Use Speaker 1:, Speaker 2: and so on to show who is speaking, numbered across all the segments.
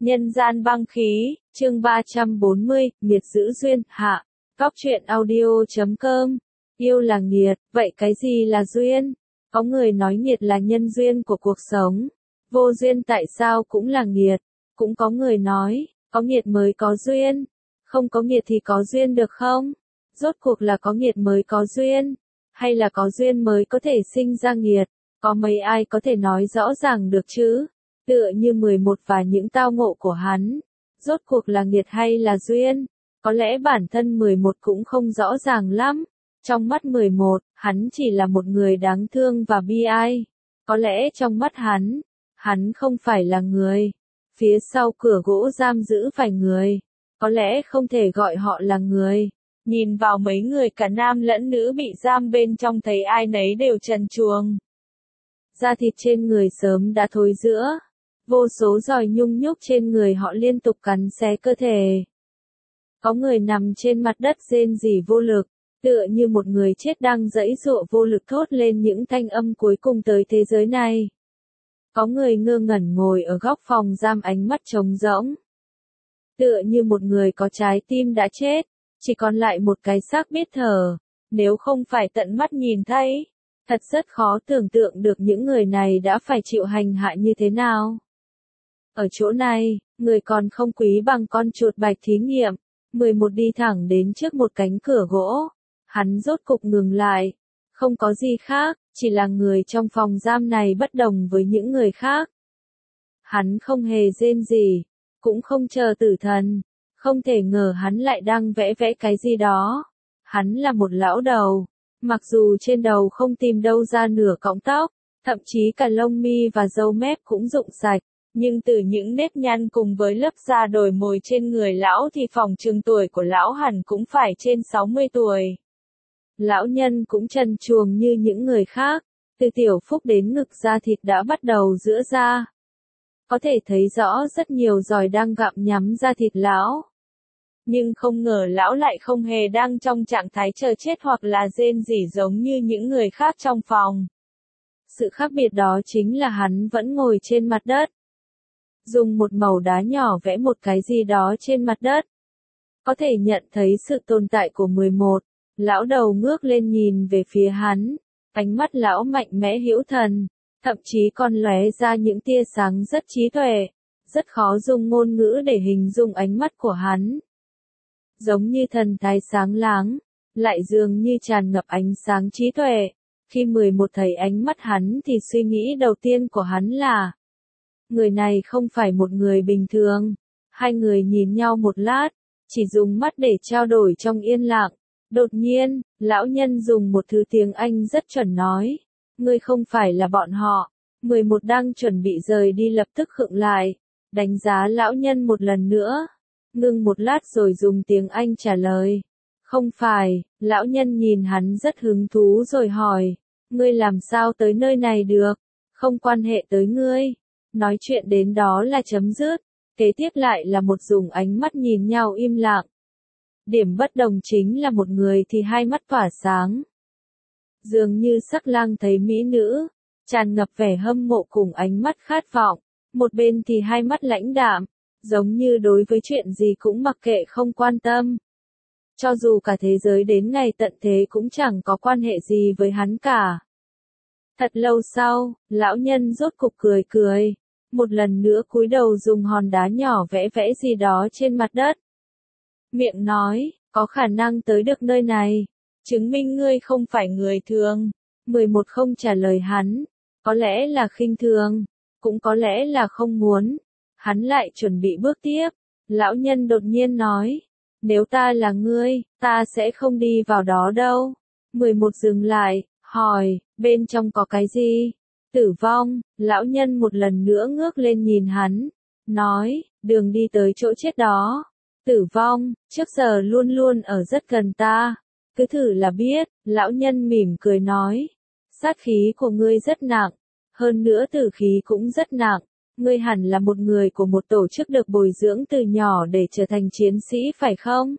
Speaker 1: Nhân gian băng khí, chương 340, nghiệt giữ duyên, hạ. Góc truyện audio.com. Yêu là nghiệt, vậy cái gì là duyên? Có người nói nghiệt là nhân duyên của cuộc sống. Vô duyên tại sao cũng là nghiệt. Cũng có người nói, có nghiệt mới có duyên. Không có nghiệt thì có duyên được không? Rốt cuộc là có nghiệt mới có duyên. Hay là có duyên mới có thể sinh ra nghiệt? Có mấy ai có thể nói rõ ràng được chứ? Tựa như 11 và những tao ngộ của hắn. Rốt cuộc là nghiệt hay là duyên? Có lẽ bản thân 11 cũng không rõ ràng lắm. Trong mắt 11, hắn chỉ là một người đáng thương và bi ai. Có lẽ trong mắt hắn không phải là người. Phía sau cửa gỗ giam giữ phải người. Có lẽ không thể gọi họ là người. Nhìn vào mấy người cả nam lẫn nữ bị giam bên trong thấy ai nấy đều trần truồng. Da thịt trên người sớm đã thối rữa. Vô số roi nhung nhúc trên người họ liên tục cắn xé cơ thể. Có người nằm trên mặt đất rên rỉ vô lực, tựa như một người chết đang giãy giụa vô lực thốt lên những thanh âm cuối cùng tới thế giới này. Có người ngơ ngẩn ngồi ở góc phòng giam ánh mắt trống rỗng. Tựa như một người có trái tim đã chết, chỉ còn lại một cái xác biết thở, nếu không phải tận mắt nhìn thấy. Thật rất khó tưởng tượng được những người này đã phải chịu hành hạ như thế nào. Ở chỗ này, người còn không quý bằng con chuột bạch thí nghiệm. 11 đi thẳng đến trước một cánh cửa gỗ. Hắn rốt cục ngừng lại. Không có gì khác, chỉ là người trong phòng giam này bất đồng với những người khác. Hắn không hề rên gì, cũng không chờ tử thần. Không thể ngờ hắn lại đang vẽ cái gì đó. Hắn là một lão đầu. Mặc dù trên đầu không tìm đâu ra nửa cọng tóc, thậm chí cả lông mi và râu mép cũng rụng sạch, nhưng từ những nếp nhăn cùng với lớp da đồi mồi trên người lão thì phỏng chừng tuổi của lão hẳn cũng phải trên 60 tuổi. Lão nhân cũng trần truồng như những người khác, từ tiểu phúc đến ngực da thịt đã bắt đầu giãy ra. Có thể thấy rõ rất nhiều roi đang gặm nhắm da thịt lão. Nhưng không ngờ lão lại không hề đang trong trạng thái chờ chết hoặc là rên rỉ giống như những người khác trong phòng. Sự khác biệt đó chính là hắn vẫn ngồi trên mặt đất. Dùng một mẩu đá nhỏ vẽ một cái gì đó trên mặt đất. Có thể nhận thấy sự tồn tại của 11. Lão đầu ngước lên nhìn về phía hắn. Ánh mắt lão mạnh mẽ hữu thần. Thậm chí còn lóe ra những tia sáng rất trí tuệ. Rất khó dùng ngôn ngữ để hình dung ánh mắt của hắn. Giống như thần thái sáng láng, lại dường như tràn ngập ánh sáng trí tuệ. Khi 11 thấy ánh mắt hắn thì suy nghĩ đầu tiên của hắn là người này không phải một người bình thường. Hai người nhìn nhau một lát, chỉ dùng mắt để trao đổi trong yên lặng. Đột nhiên, lão nhân dùng một thứ tiếng Anh rất chuẩn nói. Ngươi không phải là bọn họ. 11 đang chuẩn bị rời đi lập tức khựng lại. Đánh giá lão nhân một lần nữa. Ngưng một lát rồi dùng tiếng Anh trả lời. Không phải, lão nhân nhìn hắn rất hứng thú rồi hỏi. Ngươi làm sao tới nơi này được? Không quan hệ tới ngươi. Nói chuyện đến đó là chấm dứt. Kế tiếp lại là một dùng ánh mắt nhìn nhau im lặng. Điểm bất đồng chính là một người thì hai mắt tỏa sáng. Dường như sắc lang thấy mỹ nữ, tràn ngập vẻ hâm mộ cùng ánh mắt khát vọng. Một bên thì hai mắt lãnh đạm, giống như đối với chuyện gì cũng mặc kệ không quan tâm. Cho dù cả thế giới đến ngày tận thế cũng chẳng có quan hệ gì với hắn cả. Thật lâu sau, lão nhân rốt cục cười. Một lần nữa cúi đầu dùng hòn đá nhỏ vẽ gì đó trên mặt đất. Miệng nói, có khả năng tới được nơi này. Chứng minh ngươi không phải người thường. 11 không trả lời hắn. Có lẽ là khinh thường. Cũng có lẽ là không muốn. Hắn lại chuẩn bị bước tiếp. Lão nhân đột nhiên nói. Nếu ta là ngươi, ta sẽ không đi vào đó đâu. 11 dừng lại, hỏi, bên trong có cái gì? Tử vong. Lão nhân một lần nữa ngước lên nhìn hắn. Nói, đường đi tới chỗ chết đó. Tử vong, trước giờ luôn luôn ở rất gần ta. Cứ thử là biết. Lão nhân mỉm cười nói. Sát khí của ngươi rất nặng. Hơn nữa tử khí cũng rất nặng. Ngươi hẳn là một người của một tổ chức được bồi dưỡng từ nhỏ để trở thành chiến sĩ phải không?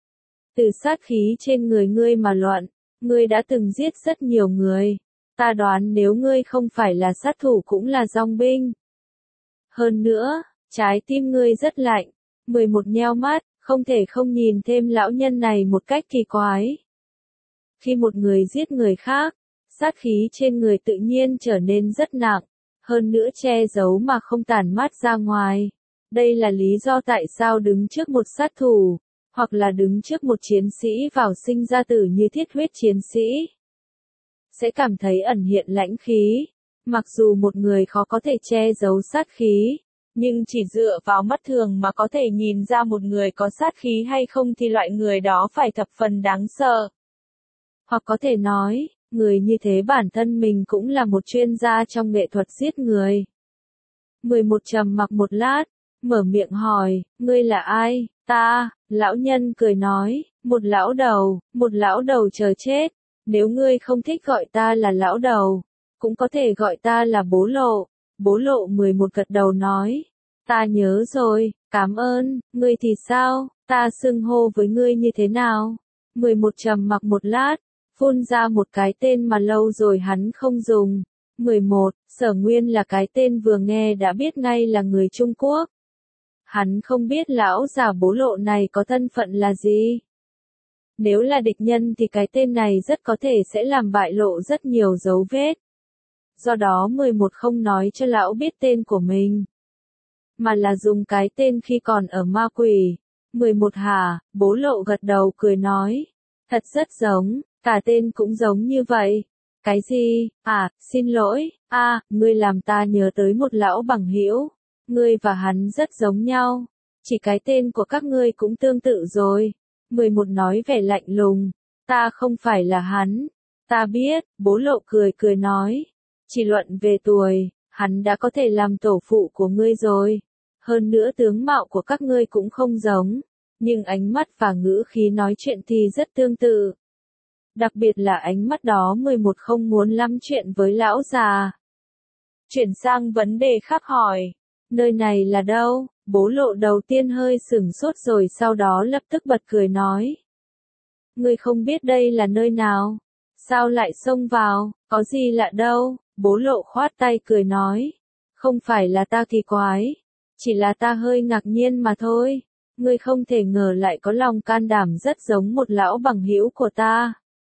Speaker 1: Từ sát khí trên người ngươi mà luận, ngươi đã từng giết rất nhiều người. Ta đoán nếu ngươi không phải là sát thủ cũng là dòng binh. Hơn nữa, Trái tim ngươi rất lạnh. 11 nheo mắt, không thể không nhìn thêm lão nhân này một cách kỳ quái. Khi một người giết người khác, sát khí trên người tự nhiên trở nên rất nặng, hơn nữa che giấu mà không tản mát ra ngoài. Đây là lý do tại sao đứng trước một sát thủ, hoặc là đứng trước một chiến sĩ vào sinh ra tử như thiết huyết chiến sĩ, sẽ cảm thấy ẩn hiện lãnh khí. Mặc dù một người khó có thể che giấu sát khí, nhưng chỉ dựa vào mắt thường mà có thể nhìn ra một người có sát khí hay không thì loại người đó phải thập phần đáng sợ. Hoặc có thể nói, người như thế bản thân mình cũng là một chuyên gia trong nghệ thuật giết người. 11 trầm mặc một lát, mở miệng hỏi, ngươi là ai? Ta, lão nhân cười nói, một lão đầu chờ chết. Nếu ngươi không thích gọi ta là lão đầu, cũng có thể gọi ta là bố lộ. Bố lộ 11 gật đầu nói, ta nhớ rồi, cảm ơn, ngươi thì sao, ta xưng hô với ngươi như thế nào? 11 trầm mặc một lát, phun ra một cái tên mà lâu rồi hắn không dùng. 11, Sở Nguyên là cái tên vừa nghe đã biết ngay là người Trung Quốc. Hắn không biết lão già bố lộ này có thân phận là gì. Nếu là địch nhân thì cái tên này rất có thể sẽ làm bại lộ rất nhiều dấu vết. Do đó 11 không nói cho lão biết tên của mình, mà là dùng cái tên khi còn ở ma quỷ. 11 hả? Bố lộ gật đầu cười nói. Thật rất giống, cả tên cũng giống như vậy. Cái gì? À, xin lỗi, ngươi làm ta nhớ tới một lão bằng hữu. Ngươi và hắn rất giống nhau. Chỉ cái tên của các ngươi cũng tương tự rồi. 11 nói vẻ lạnh lùng. Ta không phải là hắn. Ta biết, bố lộ cười nói. Chỉ luận về tuổi, hắn đã có thể làm tổ phụ của ngươi rồi. Hơn nữa tướng mạo của các ngươi cũng không giống. Nhưng ánh mắt và ngữ khí nói chuyện thì rất tương tự. Đặc biệt là ánh mắt đó 11 không muốn lắm chuyện với lão già. Chuyển sang vấn đề khác hỏi. Nơi này là đâu? Bố lộ đầu tiên hơi sửng sốt rồi sau đó lập tức bật cười nói. Ngươi không biết đây là nơi nào? Sao lại xông vào? Có gì lạ đâu? Bố lộ khoát tay cười nói. Không phải là ta kỳ quái. Chỉ là ta hơi ngạc nhiên mà thôi. Ngươi không thể ngờ lại có lòng can đảm rất giống một lão bằng hữu của ta.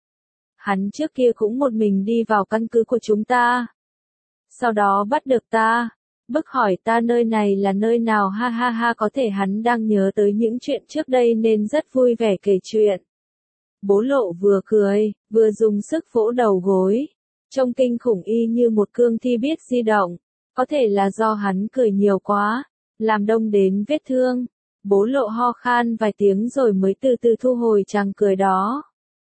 Speaker 1: Hắn trước kia cũng một mình đi vào căn cứ của chúng ta. Sau đó bắt được ta. Bức hỏi ta nơi này là nơi nào, ha ha ha, có thể hắn đang nhớ tới những chuyện trước đây nên rất vui vẻ kể chuyện. Bố lộ vừa cười, vừa dùng sức vỗ đầu gối. Trông kinh khủng y như một cương thi biết di động. Có thể là do hắn cười nhiều quá, làm đông đến vết thương. Bố lộ ho khan vài tiếng rồi mới từ từ thu hồi tràng cười đó.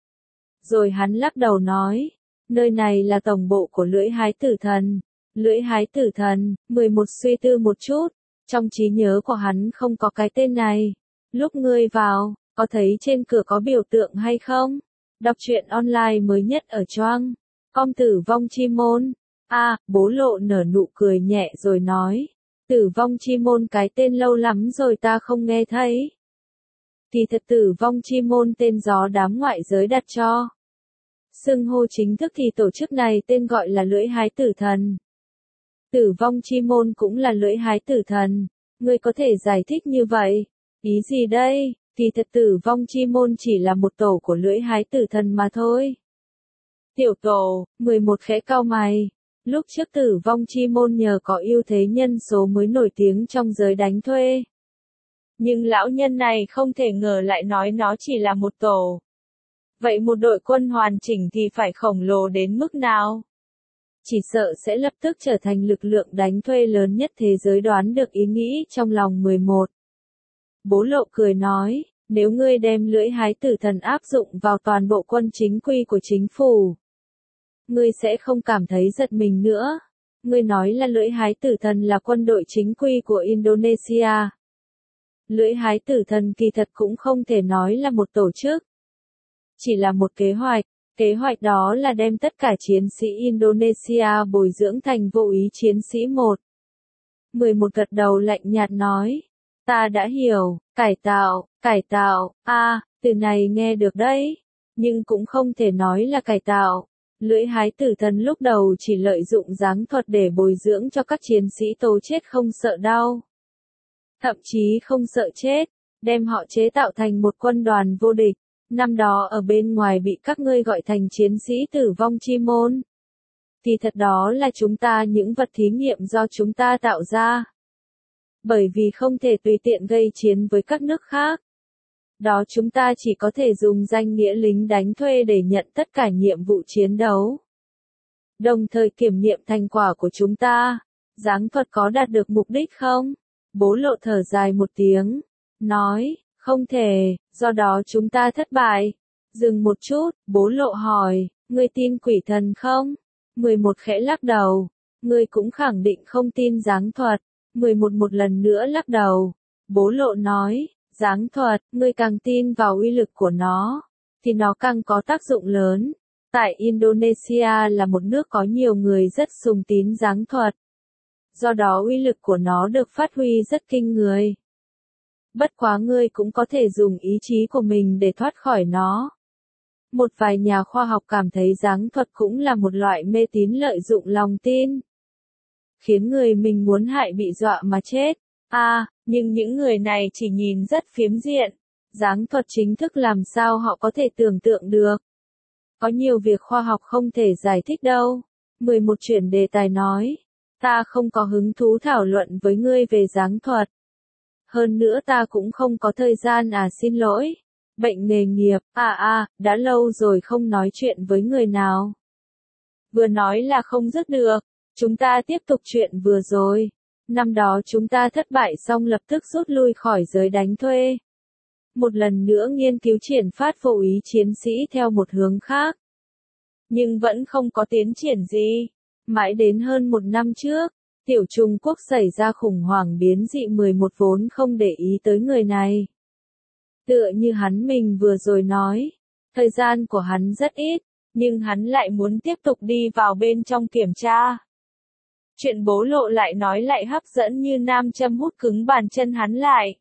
Speaker 1: Rồi hắn lắc đầu nói, nơi này là tổng bộ của lưỡi hái tử thần. Lưỡi hái tử thần, 11 suy tư một chút, trong trí nhớ của hắn không có cái tên này. Lúc ngươi vào, có thấy trên cửa có biểu tượng hay không? Đọc truyện online mới nhất ở Choang. Com Tử Vong Chi Môn. Bố lộ nở nụ cười nhẹ rồi nói. Tử Vong Chi Môn cái tên lâu lắm rồi ta không nghe thấy. Thì thật Tử Vong Chi Môn tên gió đám ngoại giới đặt cho. Xưng hô chính thức thì tổ chức này tên gọi là lưỡi hái tử thần. Tử Vong Chi Môn cũng là lưỡi hái tử thần. Ngươi có thể giải thích như vậy? Ý gì đây? Thì thật Tử Vong Chi Môn chỉ là một tổ của lưỡi hái tử thần mà thôi. Tiểu tổ, 11 khẽ cau mày. Lúc trước Tử Vong Chi Môn nhờ có ưu thế nhân số mới nổi tiếng trong giới đánh thuê. Nhưng lão nhân này không thể ngờ lại nói nó chỉ là một tổ. Vậy một đội quân hoàn chỉnh thì phải khổng lồ đến mức nào? Chỉ sợ sẽ lập tức trở thành lực lượng đánh thuê lớn nhất thế giới, đoán được ý nghĩ trong lòng 11. Bố lộ cười nói, nếu ngươi đem lưỡi hái tử thần áp dụng vào toàn bộ quân chính quy của chính phủ, ngươi sẽ không cảm thấy giật mình nữa. Ngươi nói là lưỡi hái tử thần là quân đội chính quy của Indonesia. Lưỡi hái tử thần kỳ thật cũng không thể nói là một tổ chức. Chỉ là một kế hoạch. Kế hoạch đó là đem tất cả chiến sĩ Indonesia bồi dưỡng thành vô ý chiến sĩ 1. 11 gật đầu lạnh nhạt nói. Ta đã hiểu, cải tạo, từ này nghe được đấy. Nhưng cũng không thể nói là cải tạo. Lưỡi hái tử thần lúc đầu chỉ lợi dụng giáng thuật để bồi dưỡng cho các chiến sĩ tố chết không sợ đau. thậm chí không sợ chết, đem họ chế tạo thành một quân đoàn vô địch. Năm đó ở bên ngoài bị các ngươi gọi thành chiến sĩ tử vong chi môn. Thì thật đó là chúng ta những vật thí nghiệm do chúng ta tạo ra. Bởi vì không thể tùy tiện gây chiến với các nước khác. Đó chúng ta chỉ có thể dùng danh nghĩa lính đánh thuê để nhận tất cả nhiệm vụ chiến đấu. Đồng thời kiểm nghiệm thành quả của chúng ta. Giáng thuật có đạt được mục đích không? Bố Lộ thở dài một tiếng. Nói, không thể, do đó chúng ta thất bại. Dừng một chút, Bố Lộ hỏi, ngươi tin quỷ thần không? 11 khẽ lắc đầu. Ngươi cũng khẳng định không tin giáng thuật. 11 một lần nữa lắc đầu. Bố Lộ nói, giáng thuật, ngươi càng tin vào uy lực của nó, thì nó càng có tác dụng lớn. Tại Indonesia là một nước có nhiều người rất sùng tín giáng thuật. Do đó uy lực của nó được phát huy rất kinh người. Bất quá ngươi cũng có thể dùng ý chí của mình để thoát khỏi nó. Một vài nhà khoa học cảm thấy giáng thuật cũng là một loại mê tín lợi dụng lòng tin. Khiến người mình muốn hại bị dọa mà chết. Nhưng những người này chỉ nhìn rất phiếm diện. Giáng thuật chính thức làm sao họ có thể tưởng tượng được. Có nhiều việc khoa học không thể giải thích đâu. 11 chuyển đề tài nói. Ta không có hứng thú thảo luận với ngươi về giáng thuật. Hơn nữa ta cũng không có thời gian xin lỗi. Bệnh nghề nghiệp, đã lâu rồi không nói chuyện với người nào. Vừa nói là không dứt được. Chúng ta tiếp tục chuyện vừa rồi. Năm đó chúng ta thất bại xong lập tức rút lui khỏi giới đánh thuê. Một lần nữa nghiên cứu triển phát vô ý chiến sĩ theo một hướng khác. Nhưng vẫn không có tiến triển gì. Mãi đến hơn một năm trước, tiểu Trung Quốc xảy ra khủng hoảng biến dị 11 vốn không để ý tới người này. Tựa như hắn mình vừa rồi nói, thời gian của hắn rất ít, nhưng hắn lại muốn tiếp tục đi vào bên trong kiểm tra. Chuyện Bố Lộ lại nói lại hấp dẫn như nam châm hút cứng bàn chân hắn lại.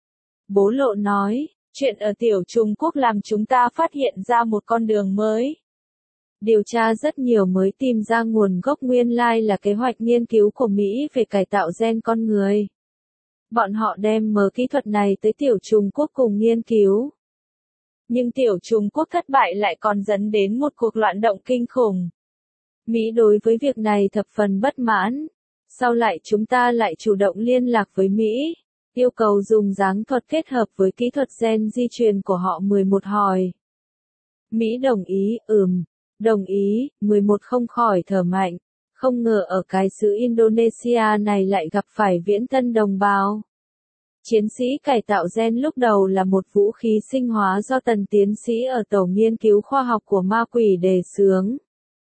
Speaker 1: Bố Lộ nói, chuyện ở tiểu Trung Quốc làm chúng ta phát hiện ra một con đường mới. Điều tra rất nhiều mới tìm ra nguồn gốc nguyên lai là kế hoạch nghiên cứu của Mỹ về cải tạo gen con người. Bọn họ đem kỹ thuật này tới tiểu Trung Quốc cùng nghiên cứu. Nhưng tiểu Trung Quốc thất bại lại còn dẫn đến một cuộc loạn động kinh khủng. Mỹ đối với việc này thập phần bất mãn. Sau lại chúng ta lại chủ động liên lạc với Mỹ, yêu cầu dùng giáng thuật kết hợp với kỹ thuật gen di truyền của họ. 11 hỏi. Mỹ đồng ý, đồng ý. 11 không khỏi thở mạnh. Không ngờ ở cái xứ Indonesia này lại gặp phải viễn thân đồng bào. Chiến sĩ cải tạo gen lúc đầu là một vũ khí sinh hóa do tần tiến sĩ ở tổ nghiên cứu khoa học của ma quỷ đề xướng.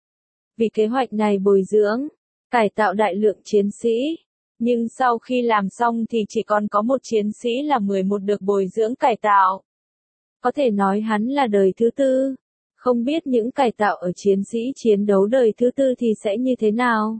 Speaker 1: Vì kế hoạch này bồi dưỡng, cải tạo đại lượng chiến sĩ. Nhưng sau khi làm xong thì chỉ còn có một chiến sĩ là 11 được bồi dưỡng cải tạo. Có thể nói hắn là đời thứ tư. Không biết những cải tạo ở chiến sĩ chiến đấu đời thứ tư thì sẽ như thế nào.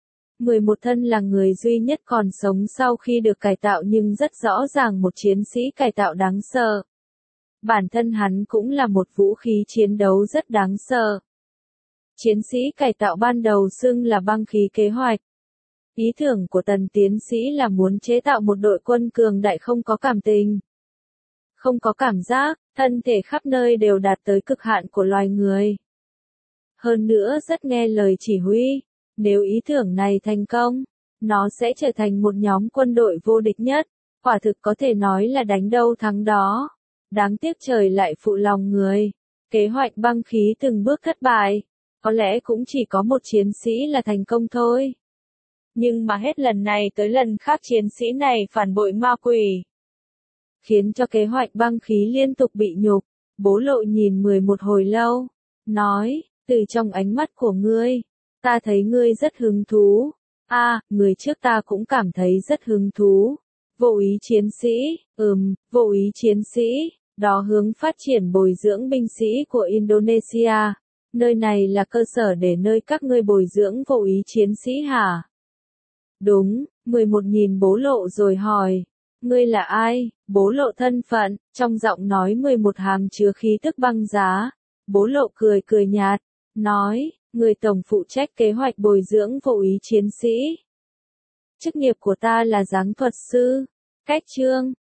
Speaker 1: 11 thân là người duy nhất còn sống sau khi được cải tạo nhưng rất rõ ràng một chiến sĩ cải tạo đáng sợ. Bản thân hắn cũng là một vũ khí chiến đấu rất đáng sợ. Chiến sĩ cải tạo ban đầu xưng là băng khí kế hoạch. Ý tưởng của tần tiến sĩ là muốn chế tạo một đội quân cường đại không có cảm tình, không có cảm giác, thân thể khắp nơi đều đạt tới cực hạn của loài người. Hơn nữa rất nghe lời chỉ huy. Nếu ý tưởng này thành công, nó sẽ trở thành một nhóm quân đội vô địch nhất. Quả thực có thể nói là đánh đâu thắng đó. Đáng tiếc trời lại phụ lòng người. Kế hoạch băng khí từng bước thất bại. Có lẽ cũng chỉ có một chiến sĩ là thành công thôi. Nhưng mà hết lần này tới lần khác chiến sĩ này phản bội ma quỷ. Khiến cho kế hoạch băng khí liên tục bị nhục. Bố Lộ nhìn 11 hồi lâu. Nói, từ trong ánh mắt của ngươi, ta thấy ngươi rất hứng thú. Người trước ta cũng cảm thấy rất hứng thú. Vô ý chiến sĩ, vô ý chiến sĩ, đó hướng phát triển bồi dưỡng binh sĩ của Indonesia. Nơi này là cơ sở để nơi các ngươi bồi dưỡng vô ý chiến sĩ hả? Đúng, 11 nhìn Bố Lộ rồi hỏi. Ngươi là ai? Bố Lộ thân phận, trong giọng nói 11 hàm chứa khí tức băng giá. Bố Lộ cười cười nhạt, nói, người tổng phụ trách kế hoạch bồi dưỡng vô ý chiến sĩ. Chức nghiệp của ta là giáng thuật sư. Cách chương